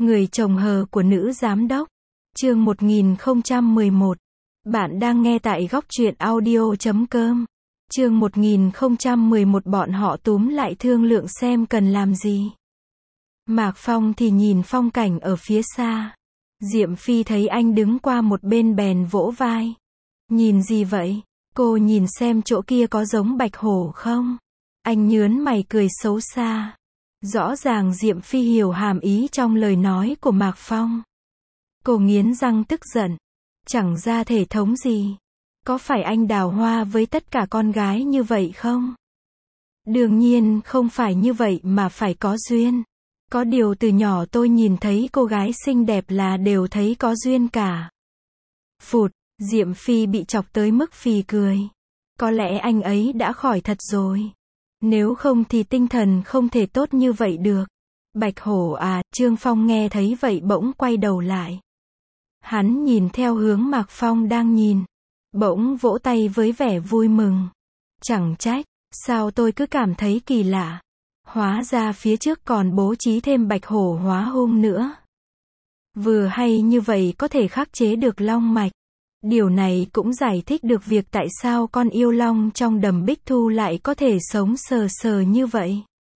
Người chồng hờ của nữ giám đốc. Chương 1011. Bạn đang nghe tại góc truyện audio.com. Chương 1011 bọn họ túm lại thương lượng xem cần làm gì. Mạc Phong thì nhìn phong cảnh ở phía xa. Diệm Phi thấy anh đứng qua một bên bèn vỗ vai. Nhìn gì vậy? Cô nhìn xem chỗ kia có giống bạch hổ không? Anh nhớn mày cười xấu xa. Rõ ràng Diệm Phi hiểu hàm ý trong lời nói của Mạc Phong. Cô nghiến răng tức giận. Chẳng ra thể thống gì. Có phải anh đào hoa với tất cả con gái như vậy không? Đương nhiên không phải như vậy mà phải có duyên. Có điều từ nhỏ tôi nhìn thấy cô gái xinh đẹp là đều thấy có duyên cả. Phụt, Diệm Phi bị chọc tới mức phì cười. Có lẽ anh ấy đã khỏi thật rồi. Nếu không thì tinh thần không thể tốt như vậy được. Bạch hổ à, Trương Phong nghe thấy vậy bỗng quay đầu lại. Hắn nhìn theo hướng Mạc Phong đang nhìn. Bỗng vỗ tay với vẻ vui mừng. Chẳng trách, sao tôi cứ cảm thấy kỳ lạ. Hóa ra phía trước còn bố trí thêm bạch hổ hóa hung nữa. Vừa hay như vậy có thể khắc chế được long mạch. Điều này cũng giải thích được việc tại sao con yêu long trong đầm Bích Thu lại có thể sống sờ sờ như vậy.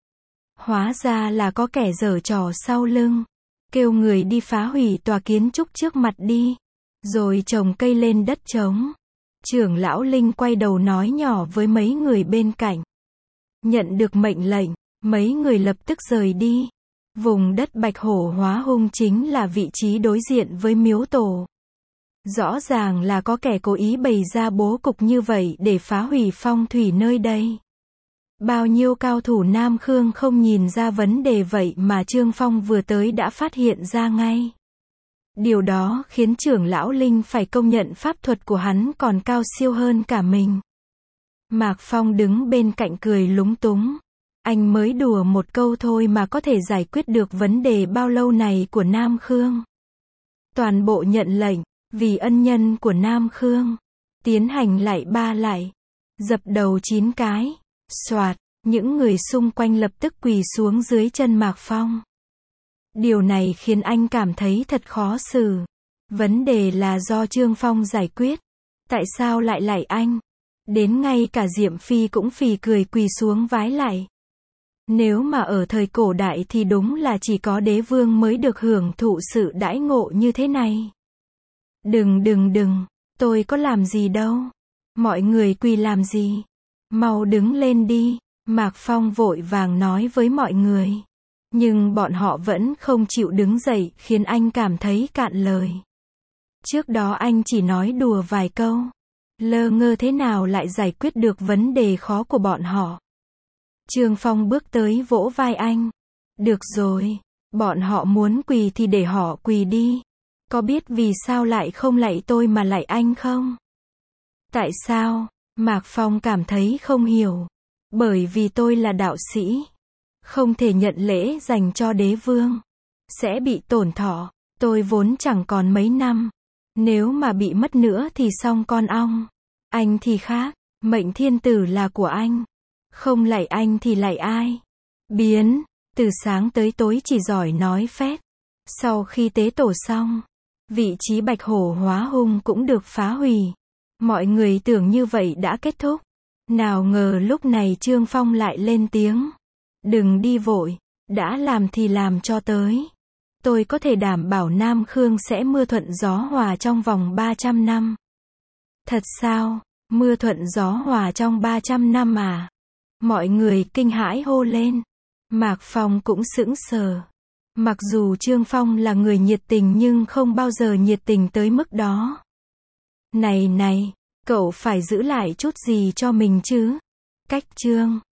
Hóa ra là có kẻ giở trò sau lưng. Kêu người đi phá hủy tòa kiến trúc trước mặt đi. Rồi trồng cây lên đất trống. Trưởng lão Linh quay đầu nói nhỏ với mấy người bên cạnh. Nhận được mệnh lệnh, mấy người lập tức rời đi. Vùng đất bạch hổ hóa hung chính là vị trí đối diện với miếu tổ. Rõ ràng là có kẻ cố ý bày ra bố cục như vậy để phá hủy phong thủy nơi đây. Bao nhiêu cao thủ Nam Khương không nhìn ra vấn đề vậy mà Trương Phong vừa tới đã phát hiện ra ngay. Điều đó khiến trưởng lão Linh phải công nhận pháp thuật của hắn còn cao siêu hơn cả mình. Mạc Phong đứng bên cạnh cười lúng túng. Anh mới đùa một câu thôi mà có thể giải quyết được vấn đề bao lâu này của Nam Khương. Toàn bộ nhận lệnh, vì ân nhân của Nam Khương. Tiến hành lại ba lại. Dập đầu 9 cái. Soạt, những người xung quanh lập tức quỳ xuống dưới chân Mạc Phong. Điều này khiến anh cảm thấy thật khó xử. Vấn đề là do Trương Phong giải quyết. Tại sao lại anh? Đến ngay cả Diệm Phi cũng phì cười quỳ xuống vái lại. Nếu mà ở thời cổ đại thì đúng là chỉ có đế vương mới được hưởng thụ sự đãi ngộ như thế này. Đừng, tôi có làm gì đâu. Mọi người quỳ làm gì? Mau đứng lên đi. Mạc Phong vội vàng nói với mọi người. Nhưng bọn họ vẫn không chịu đứng dậy khiến anh cảm thấy cạn lời. Trước đó anh chỉ nói đùa vài câu. Lơ ngơ thế nào lại giải quyết được vấn đề khó của bọn họ. Trương Phong bước tới vỗ vai anh. Được rồi, bọn họ muốn quỳ thì để họ quỳ đi. Có biết vì sao lại không lạy tôi mà lạy anh không? Tại sao? Mạc Phong cảm thấy không hiểu. Bởi vì tôi là đạo sĩ. Không thể nhận lễ dành cho đế vương. Sẽ bị tổn thọ. Tôi vốn chẳng còn mấy năm. Nếu mà bị mất nữa thì xong con ong. Anh thì khác. Mệnh thiên tử là của anh. Không lạy anh thì lạy ai? Biến. Từ sáng tới tối chỉ giỏi nói phét. Sau khi tế tổ xong, vị trí bạch hổ hóa hung cũng được phá hủy. Mọi người tưởng như vậy đã kết thúc. Nào ngờ lúc này Trương Phong lại lên tiếng. Đừng đi vội. Đã làm thì làm cho tới. Tôi có thể đảm bảo Nam Khương sẽ mưa thuận gió hòa trong vòng 300 năm. Thật sao? Mưa thuận gió hòa trong 300 năm à? Mọi người kinh hãi hô lên. Mạc Phong cũng sững sờ. Mặc dù Trương Phong là người nhiệt tình nhưng không bao giờ nhiệt tình tới mức đó. Này, cậu phải giữ lại chút gì cho mình chứ. Cách Trương